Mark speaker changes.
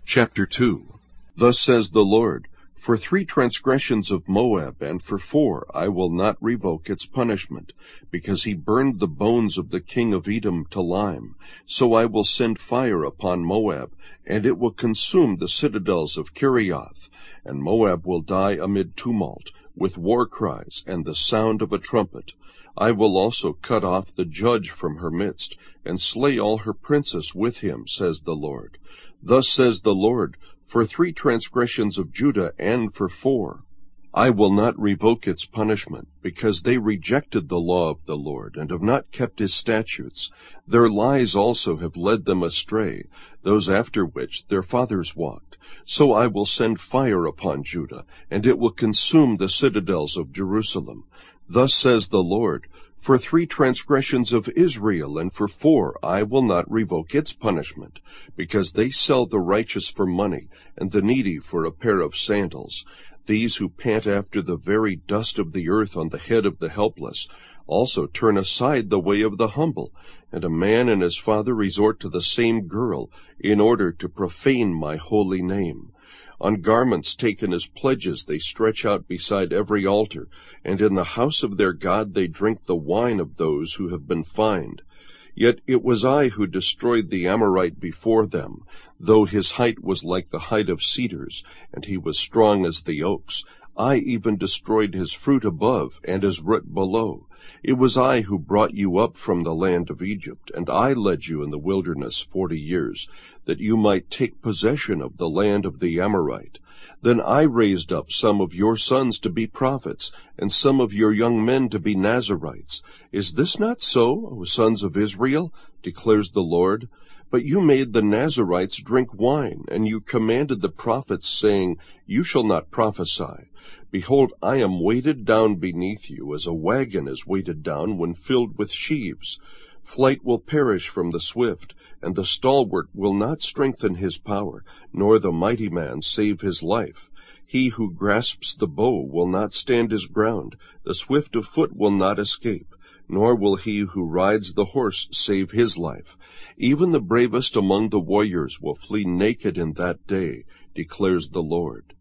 Speaker 1: Chapter 2. Thus says the Lord, For 3 transgressions of Moab, and for 4, I will not revoke its punishment, because he burned the bones of the king of Edom to lime. So I will send fire upon Moab, and it will consume the citadels of Kirioth. And Moab will die amid tumult, with war cries and the sound of a trumpet. I will also cut off the judge from her midst, and slay all her princes with him, says the Lord. Thus says the Lord, For 3 transgressions of Judah, and for 4, I will not revoke its punishment, because they rejected the law of the Lord, and have not kept his statutes. Their lies also have led them astray, those after which their fathers walked. So I will send fire upon Judah, and it will consume the citadels of Jerusalem. Thus says the Lord, For 3 transgressions of Israel, and for 4, I will not revoke its punishment, because they sell the righteous for money, and the needy for a pair of sandals. These who pant after the very dust of the earth on the head of the helpless, also turn aside the way of the humble, and a man and his father resort to the same girl, in order to profane my holy name. On garments taken as pledges they stretch out beside every altar, and in the house of their God they drink the wine of those who have been fined. Yet it was I who destroyed the Amorite before them, though his height was like the height of cedars, and he was strong as the oaks. I even destroyed his fruit above, and his root below. It was I who brought you up from the land of Egypt, and I led you in the wilderness 40 years, that you might take possession of the land of the Amorite. Then I raised up some of your sons to be prophets, and some of your young men to be Nazirites. Is this not so, O sons of Israel? Declares the Lord. But you made the Nazirites drink wine, and you commanded the prophets, saying, You shall not prophesy. Behold, I am weighted down beneath you, as a wagon is weighted down when filled with sheaves. Flight will perish from the swift, and the stalwart will not strengthen his power, nor the mighty man save his life. He who grasps the bow will not stand his ground, the swift of foot will not escape, nor will he who rides the horse save his life. Even the bravest among the warriors will flee naked in that day, declares the Lord.